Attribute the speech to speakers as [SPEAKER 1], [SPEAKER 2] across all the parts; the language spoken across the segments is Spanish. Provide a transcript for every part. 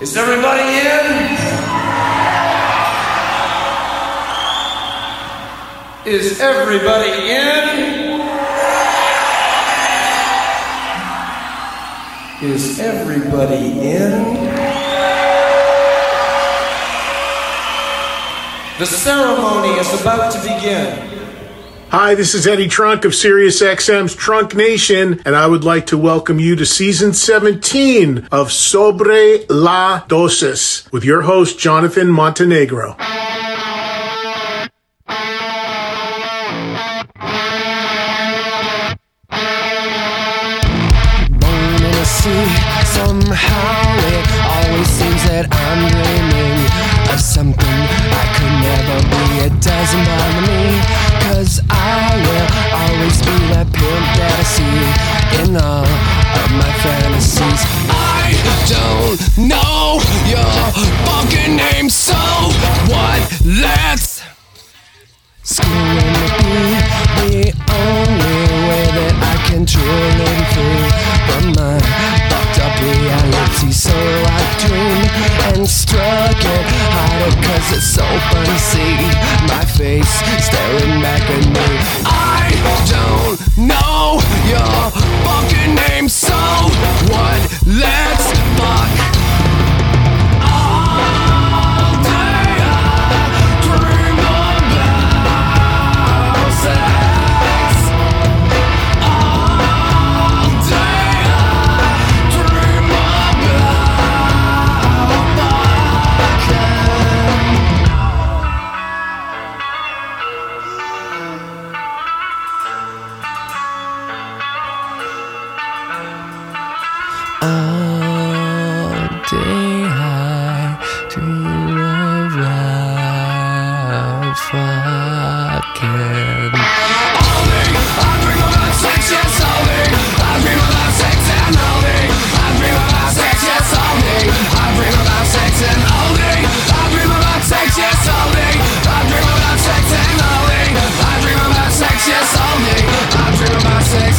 [SPEAKER 1] Is everybody in? Is everybody in? Is everybody in? The ceremony is about to begin.
[SPEAKER 2] Hi, this is Eddie Trunk of SiriusXM's Trunk Nation, and I would like to welcome you to Season 17 of Sobre la Dosis with your host, Jonathan Montenegro.
[SPEAKER 3] Born in a sea, somehow it always seems that I'm dreaming of something I could never be. It doesn't bother me, 'cause I will always be that pimp that I see in all of my fantasies. I don't know your fucking name, so what? Let's scream at me. The only way that I can truly be free from my fucked up reality. So I dream and struck it harder, 'cause it's so fun to see my face staring back at me. I don't know your fucking name, so what? Let's fuck. All day I dream about sex. All day I dream about fucking. All day I dream about fucking. All day I dream about sex, yes, all day I dream about sex and all day I dream about sex, yes, all day I dream about sex and all day I dream about sex, yes, all day I dream about sex and all day I dream about sex, yes, all day I dream about sex.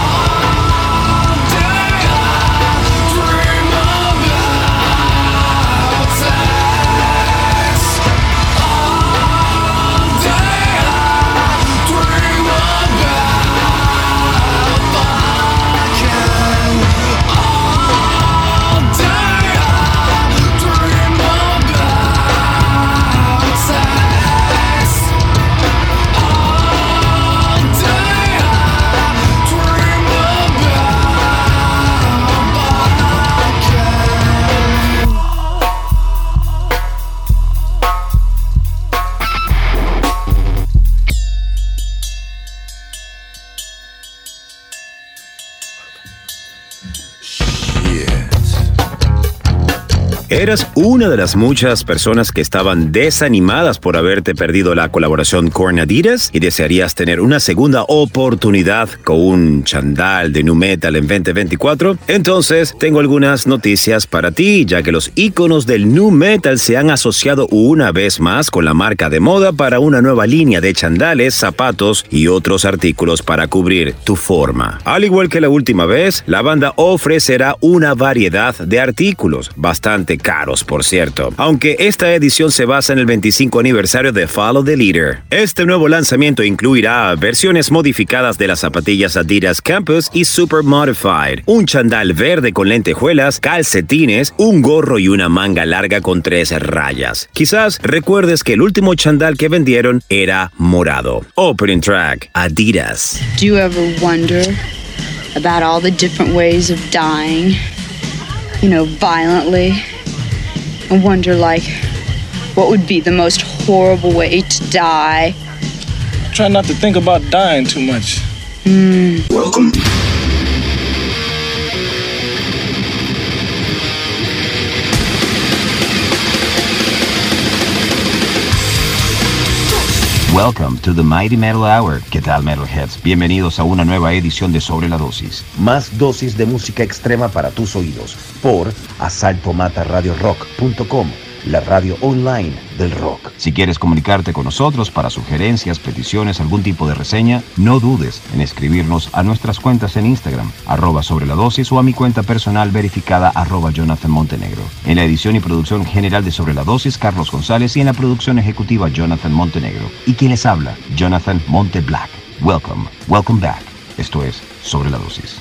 [SPEAKER 4] Eras una de las muchas personas que estaban desanimadas por haberte perdido la colaboración con Adidas y desearías tener una segunda oportunidad con un chandal de nu metal en 2024. Entonces, tengo algunas noticias para ti, ya que los íconos del nu metal se han asociado una vez más con la marca de moda para una nueva línea de chandales, zapatos y otros artículos para cubrir tu forma. Al igual que la última vez, la banda ofrecerá una variedad de artículos, bastante caros, por cierto, aunque esta edición se basa en el 25 aniversario de Follow the Leader. Este nuevo lanzamiento incluirá versiones modificadas de las zapatillas Adidas Campus y Super Modified, un chandal verde con lentejuelas, calcetines, un gorro y una manga larga con 3 rayas. Quizás recuerdes que el último chandal que vendieron era morado. Opening track, Adidas.
[SPEAKER 5] Do you ever wonder about all the different ways of dying? You know, violently? And wonder, like, what would be the most horrible way to die?
[SPEAKER 6] Try not to think about dying too much.
[SPEAKER 1] Welcome.
[SPEAKER 7] Welcome to the Mighty Metal Hour. ¿Qué tal, Metalheads? Bienvenidos a una nueva edición de Sobre la Dosis. Más dosis de música extrema para tus oídos por asaltomataradiorock.com la radio online del rock. Si quieres comunicarte con nosotros para sugerencias, peticiones, algún tipo de reseña, no dudes en escribirnos a nuestras cuentas en Instagram, @sobreladosis, o a mi cuenta personal verificada @Jonathan Montenegro. En la edición y producción general de Sobre la Dosis, Carlos González, y en la producción ejecutiva, Jonathan Montenegro. Y quien les habla, Jonathan Monte Black. Welcome back. Esto es Sobre la Dosis.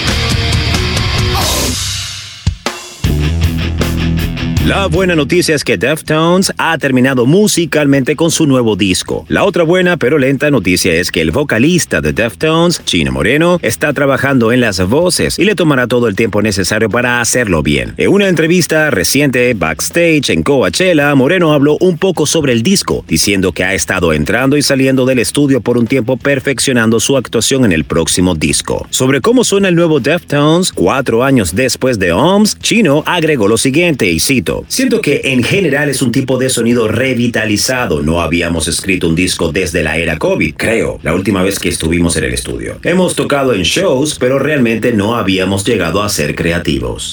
[SPEAKER 4] La buena noticia es que Deftones ha terminado musicalmente con su nuevo disco. La otra buena pero lenta noticia es que el vocalista de Deftones, Chino Moreno, está trabajando en las voces y le tomará todo el tiempo necesario para hacerlo bien. En una entrevista reciente backstage en Coachella, Moreno habló un poco sobre el disco, diciendo que ha estado entrando y saliendo del estudio por un tiempo perfeccionando su actuación en el próximo disco. Sobre cómo suena el nuevo Deftones 4 años después de OMS, Chino agregó lo siguiente, y cito: "Siento que en general es un tipo de sonido revitalizado. No habíamos escrito un disco desde la era COVID, creo, la última vez que estuvimos en el estudio. Hemos tocado en shows, pero realmente no habíamos llegado a ser creativos."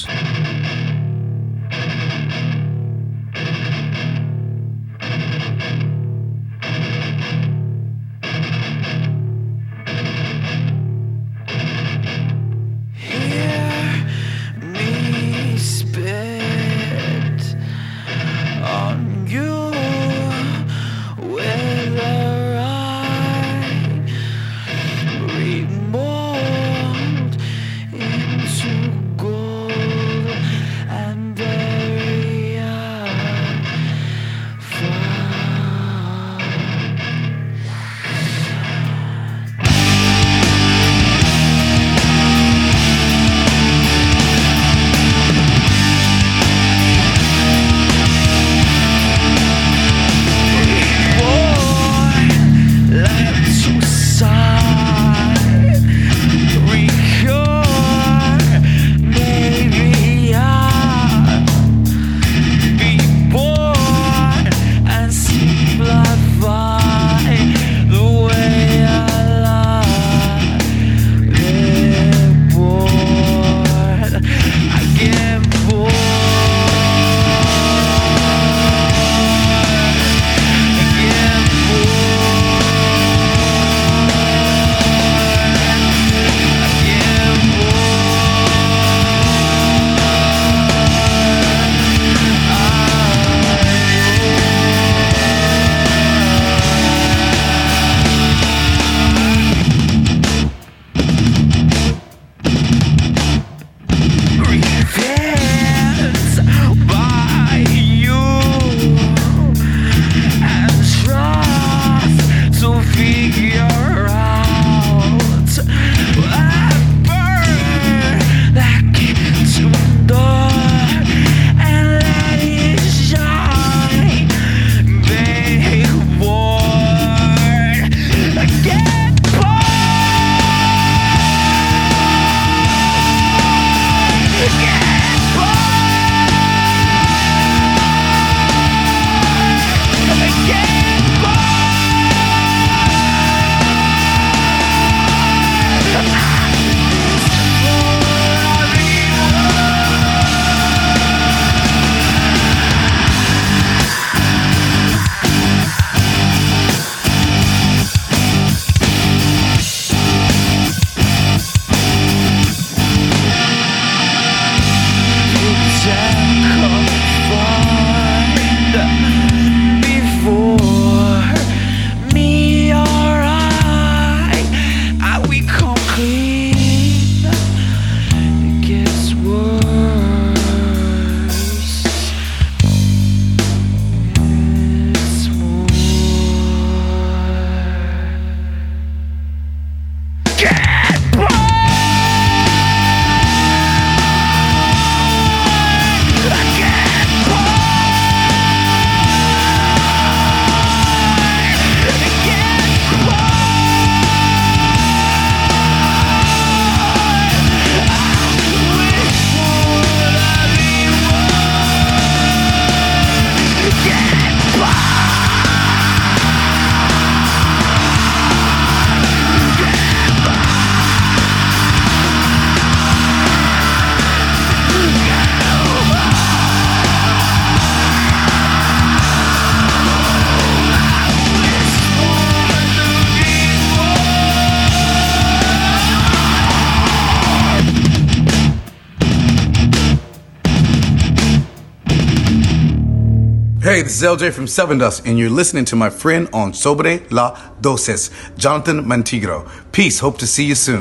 [SPEAKER 8] Hey, this is LJ from Seven Dust, and you're listening to my friend on Sobre La Dosis, Jonathan Montenegro. Peace. Hope to see you soon.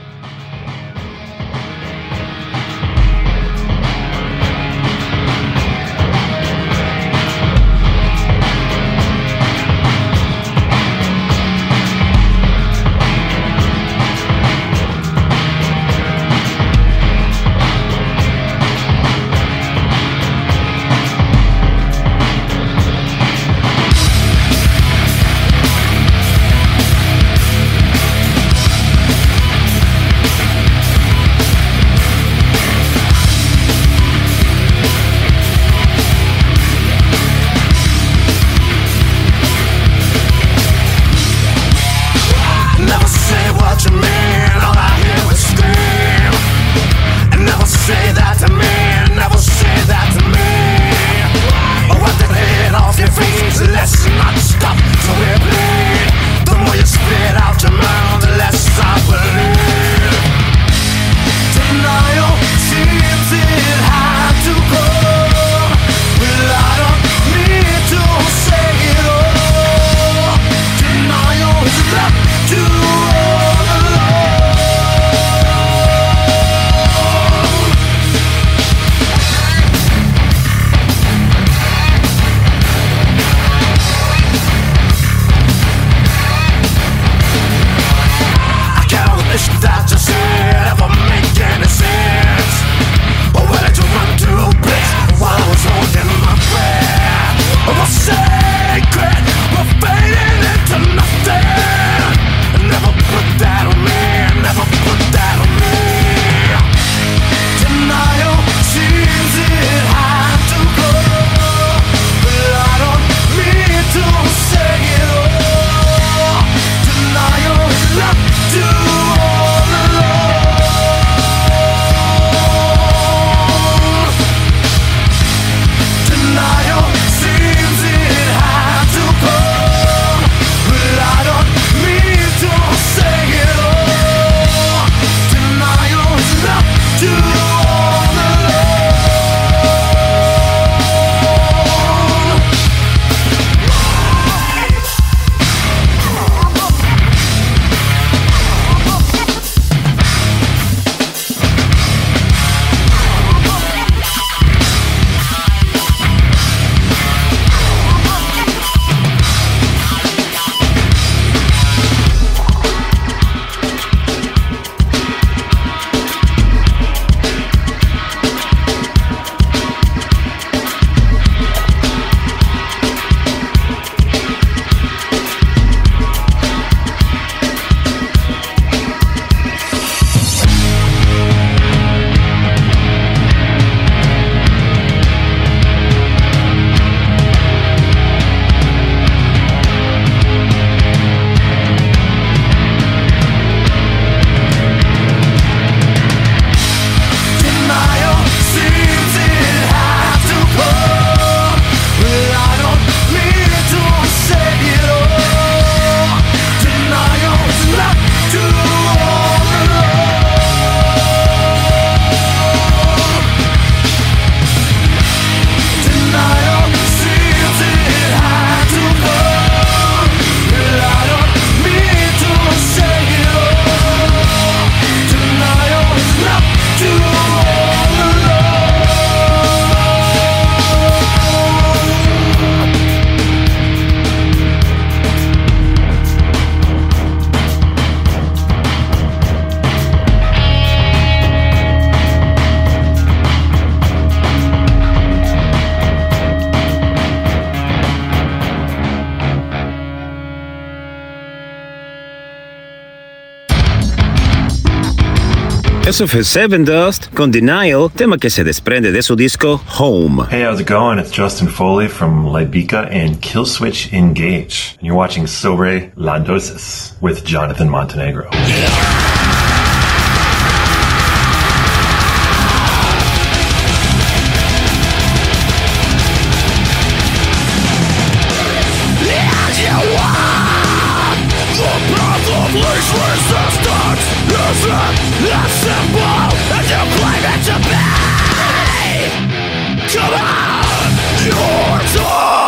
[SPEAKER 4] Eso fue Seven Dust con Denial, tema que se desprende de su disco Home.
[SPEAKER 9] Hey, how's it going? It's Justin Foley from Libica and Killswitch Engage. And you're watching Sobre La Dosis with Jonathan Montenegro.
[SPEAKER 3] Come on, your time.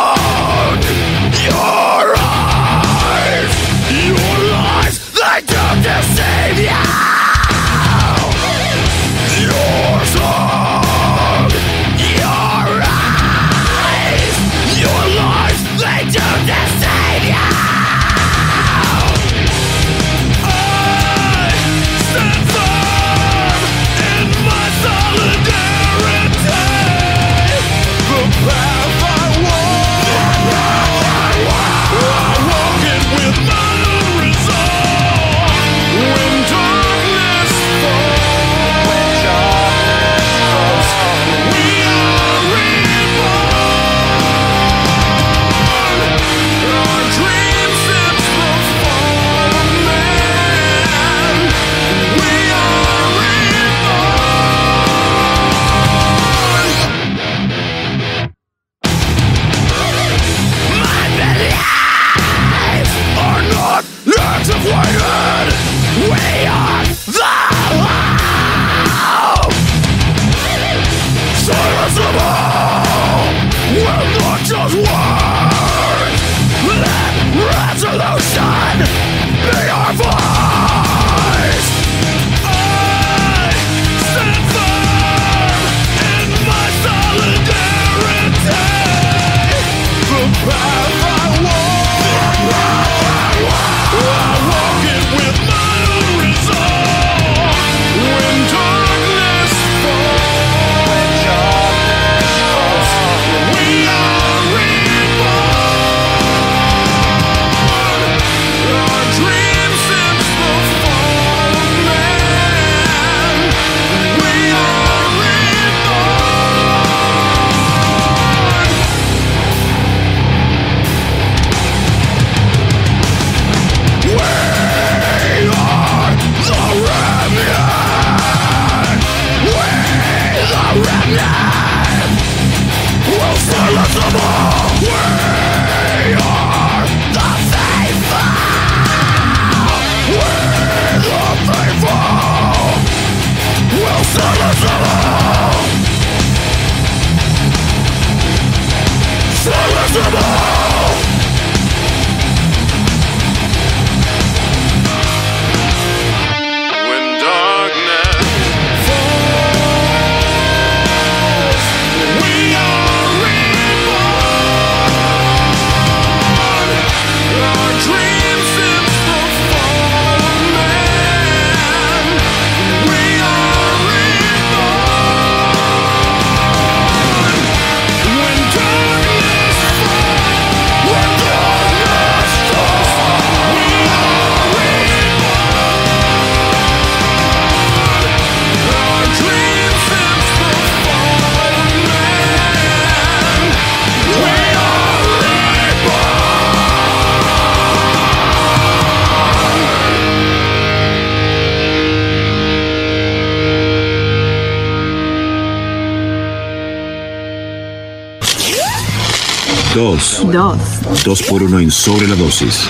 [SPEAKER 4] Dos por uno en Sobre la Dosis.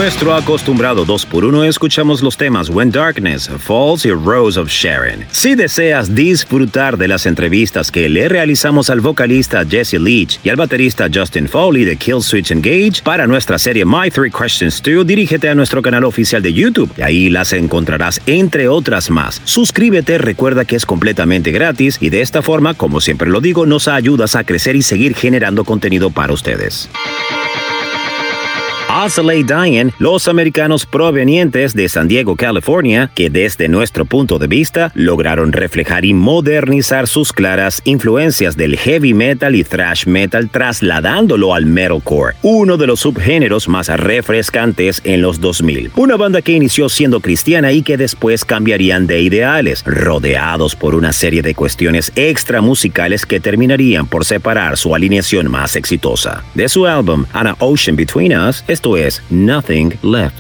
[SPEAKER 4] nuestro acostumbrado 2x1 escuchamos los temas When Darkness Falls y Rose of Sharon. Si deseas disfrutar de las entrevistas que le realizamos al vocalista Jesse Leach y al baterista Justin Foley de Killswitch Engage para nuestra serie My Three Questions 2, dirígete a nuestro canal oficial de YouTube y ahí las encontrarás entre otras más. Suscríbete, recuerda que es completamente gratis y de esta forma, como siempre lo digo, nos ayudas a crecer y seguir generando contenido para ustedes. Azalea Diane, los americanos provenientes de San Diego, California, que desde nuestro punto de vista lograron reflejar y modernizar sus claras influencias del heavy metal y thrash metal trasladándolo al metalcore, uno de los subgéneros más refrescantes en los 2000. Una banda que inició siendo cristiana y que después cambiarían de ideales, rodeados por una serie de cuestiones extra musicales que terminarían por separar su alineación más exitosa. De su álbum An Ocean Between Us, esto es Nothing Left.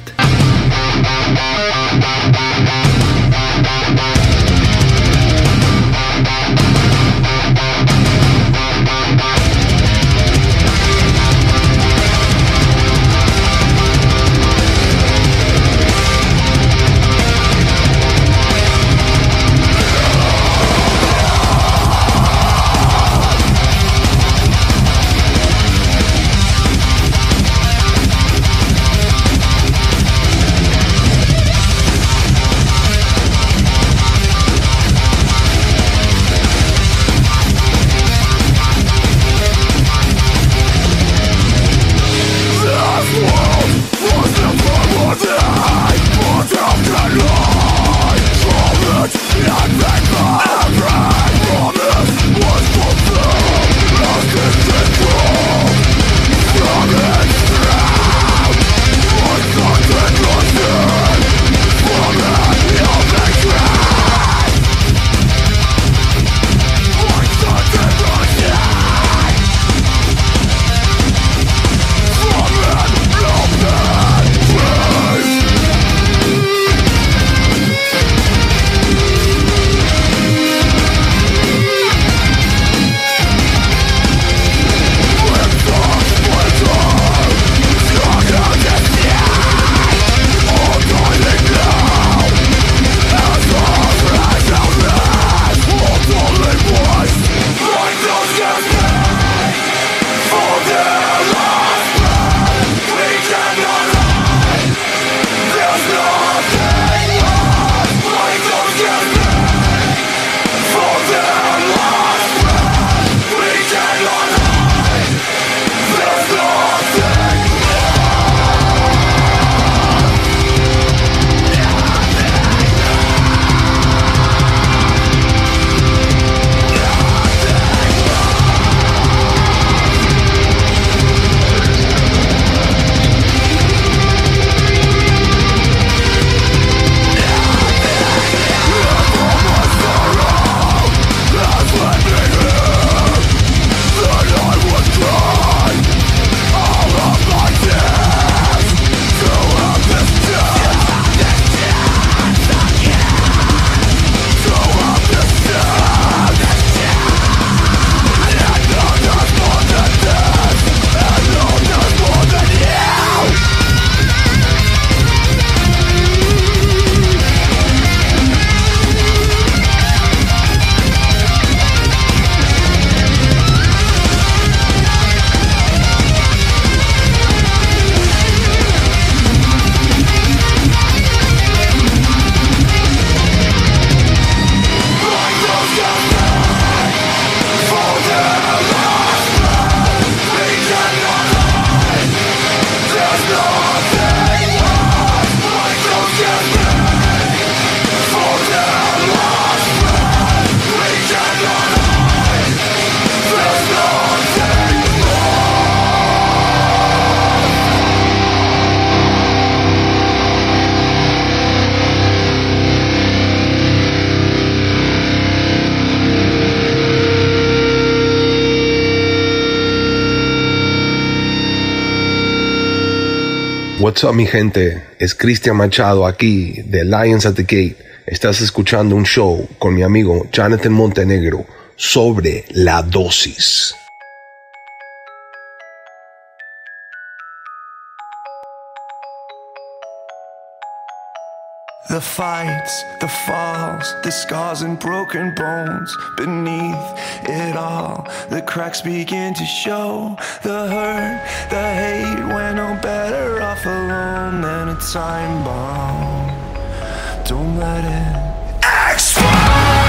[SPEAKER 10] What's up, mi gente? Es Cristian Machado aquí de Lions at the Gate. Estás escuchando un show con mi amigo Jonathan Montenegro sobre la dosis.
[SPEAKER 3] The fights, the falls, the scars and broken bones. Beneath it all, the cracks begin to show. The hurt, the hate, we're no better off alone than a time bomb. Don't let it explode.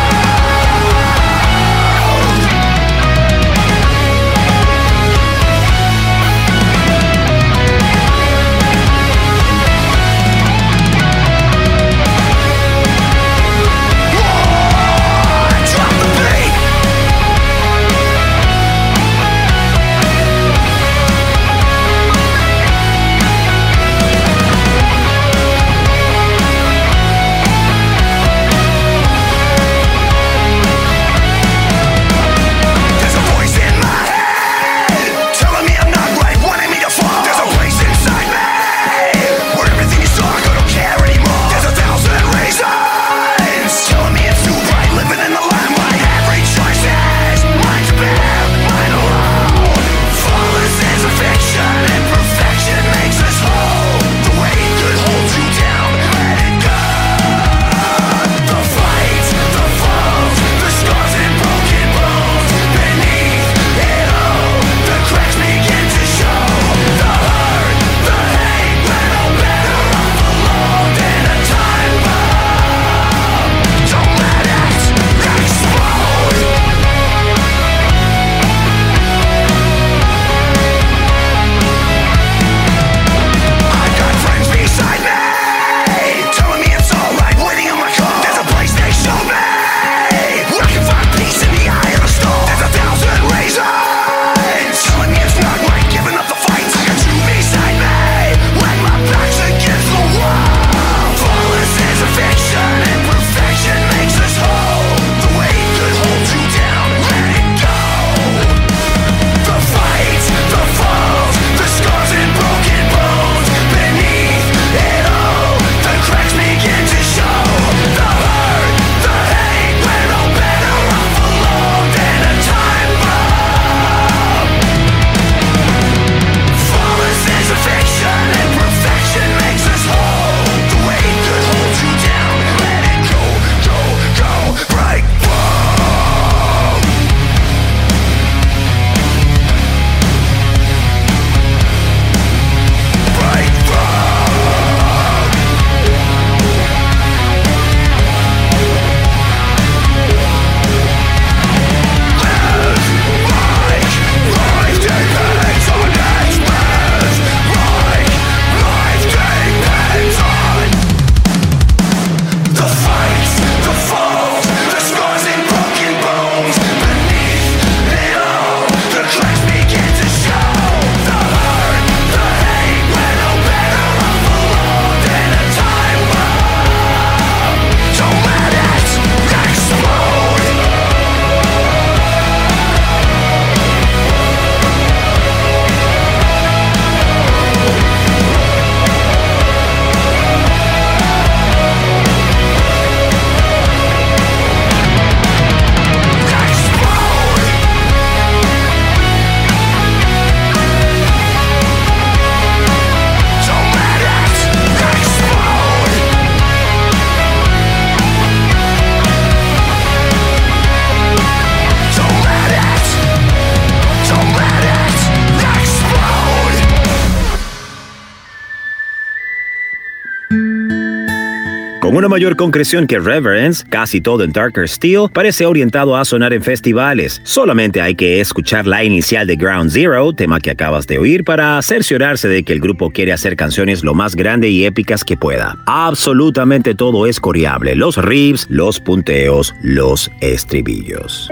[SPEAKER 4] Con una mayor concreción que Reverence, casi todo en Darker Steel parece orientado a sonar en festivales. Solamente hay que escuchar la inicial de Ground Zero, tema que acabas de oír, para cerciorarse de que el grupo quiere hacer canciones lo más grande y épicas que pueda. Absolutamente todo es coreable: los riffs, los punteos, los estribillos.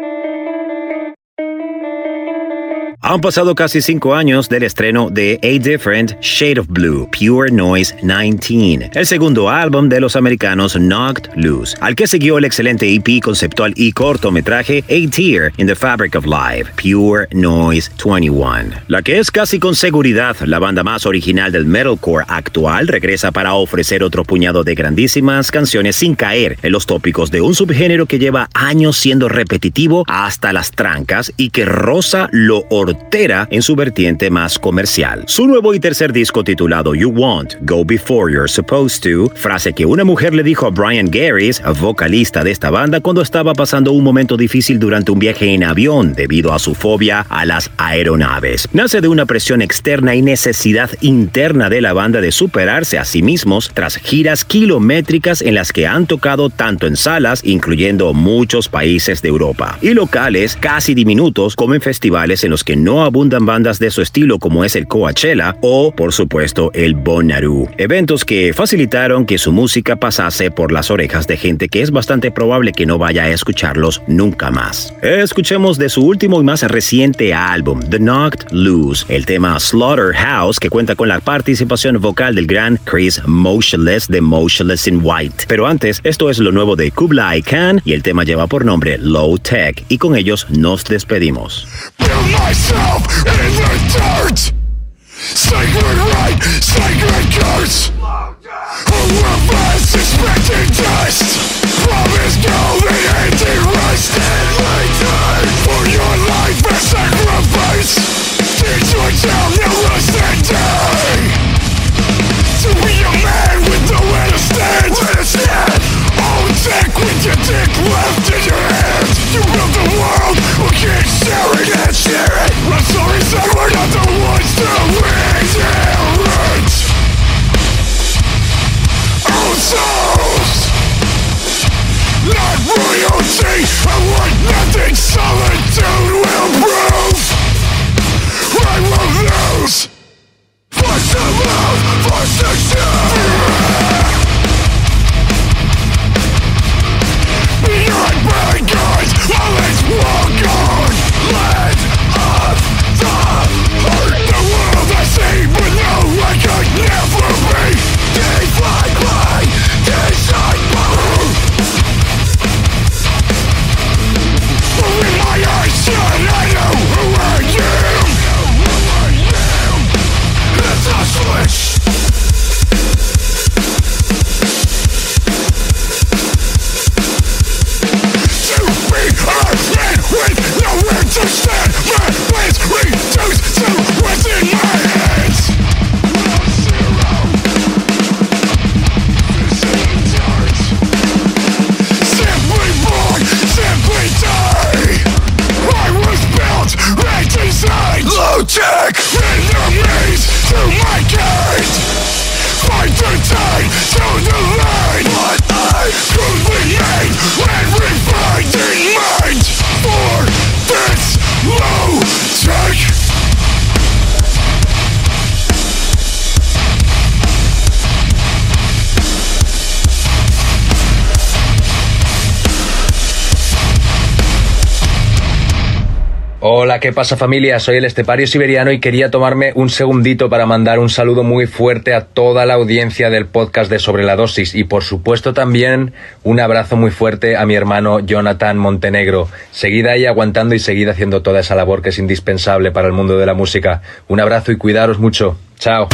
[SPEAKER 4] Han pasado casi 5 años del estreno de A Different Shade of Blue, Pure Noise 19, el segundo álbum de los americanos Knocked Loose, al que siguió el excelente EP conceptual y cortometraje A Tear in the Fabric of Life, Pure Noise 21. La que es casi con seguridad la banda más original del metalcore actual, regresa para ofrecer otro puñado de grandísimas canciones sin caer en los tópicos de un subgénero que lleva años siendo repetitivo hasta las trancas y que roza lo ordinario hortera en su vertiente más comercial. Su nuevo y tercer disco titulado You Won't Go Before You're Supposed To, frase que una mujer le dijo a Brian Garris, vocalista de esta banda, cuando estaba pasando un momento difícil durante un viaje en avión debido a su fobia a las aeronaves. Nace de una presión externa y necesidad interna de la banda de superarse a sí mismos tras giras kilométricas en las que han tocado tanto en salas, incluyendo muchos países de Europa, y locales casi diminutos como en festivales en los que no abundan bandas de su estilo como es el Coachella o, por supuesto, el Bonnaroo. Eventos que facilitaron que su música pasase por las orejas de gente que es bastante probable que no vaya a escucharlos nunca más. Escuchemos de su último y más reciente álbum, The Knocked Loose, el tema Slaughterhouse, que cuenta con la participación vocal del gran Chris Motionless de Motionless in White. Pero antes, esto es lo nuevo de Kublai Khan y el tema lleva por nombre Low Tech, y con ellos nos despedimos.
[SPEAKER 11] Sacred right, sacred curse. Whoever's expecting dust. Promise gold and empty rust. And return for your life and sacrifice. Did you tell the rest and die? To be a man with nowhere to stand. All tech with your dick left in your hand. You built the world, we can't share it and share it. I'm sorry, son, we're not the ones to inherit. Our souls, not royalty, and what nothing solitude will prove. I will lose. Force to love, force to shoot. Beyond my guards, all is walk on. Let up the heart. The world I see, but no, I could never be. They fly by, they shine blue. When my eyes shine, I know who I am. It's a switch. With nowhere to stand, my plans reduced to what's in my hands. Zero. This isn't yours. Simply born, simply die. I was built and designed. Low tech. Enemies to my kind. Fight the tide to the line. But I could be made and refined in mind. For this low tech.
[SPEAKER 12] Hola, ¿qué pasa, familia? Soy el Estepario Siberiano y quería tomarme un segundito para mandar un saludo muy fuerte a toda la audiencia del podcast de Sobre la Dosis y, por supuesto, también un abrazo muy fuerte a mi hermano Jonathan Montenegro. Seguid ahí aguantando y seguid haciendo toda esa labor que es indispensable para el mundo de la música. Un abrazo y cuidaros mucho. Chao.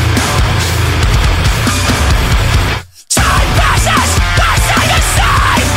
[SPEAKER 11] Time passes, side to side.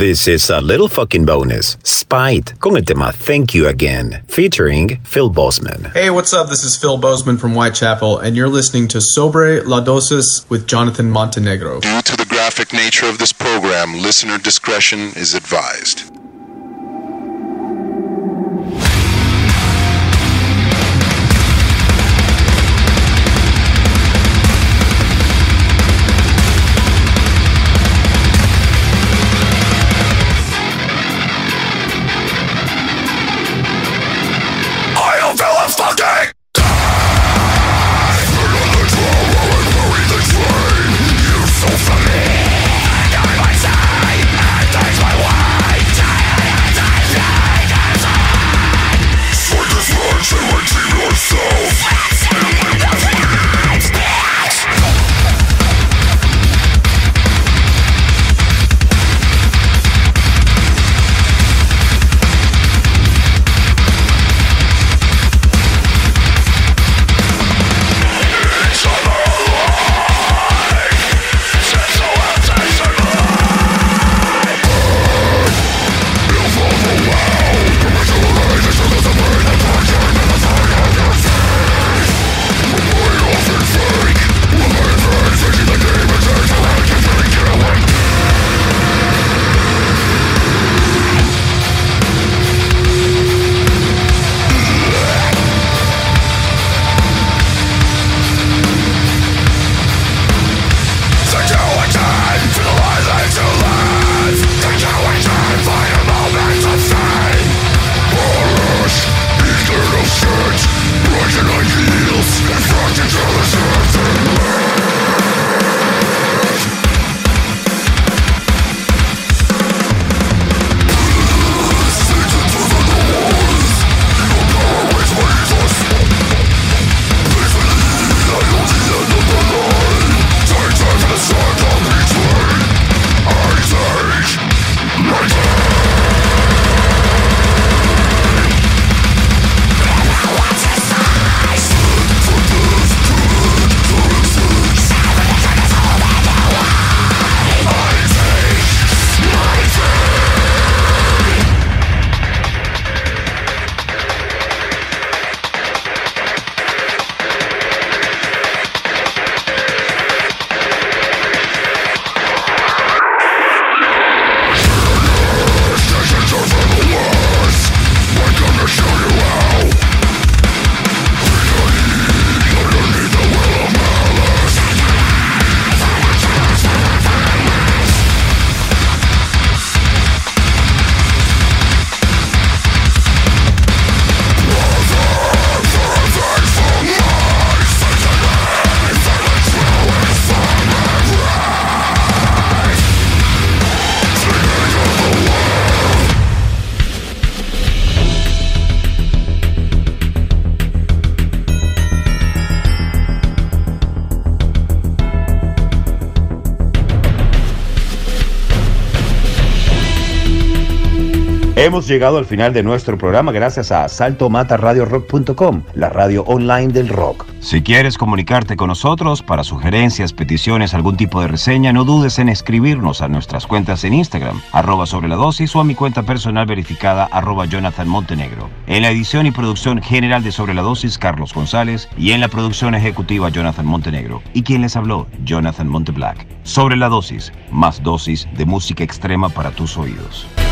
[SPEAKER 4] This is a little fucking bonus. Spite con el tema Thank You Again, featuring Phil Bozeman.
[SPEAKER 13] Hey, what's up? This is Phil Bozeman from Whitechapel, and you're listening to Sobre La Dosis with Jonathan Montenegro.
[SPEAKER 14] Due to the graphic nature of this program, listener discretion is advised.
[SPEAKER 7] Hemos llegado al final de nuestro programa gracias a saltomataradiorock.com, la radio online del rock. Si quieres comunicarte con nosotros para sugerencias, peticiones, algún tipo de reseña, no dudes en escribirnos a nuestras cuentas en Instagram, @sobreladosis, o a mi cuenta personal verificada, @Jonathan Montenegro. En la edición y producción general de Sobre la Dosis, Carlos González, y en la producción ejecutiva, Jonathan Montenegro. Y quien les habló, Jonathan Monteblack. Sobre la Dosis, más dosis de música extrema para tus oídos.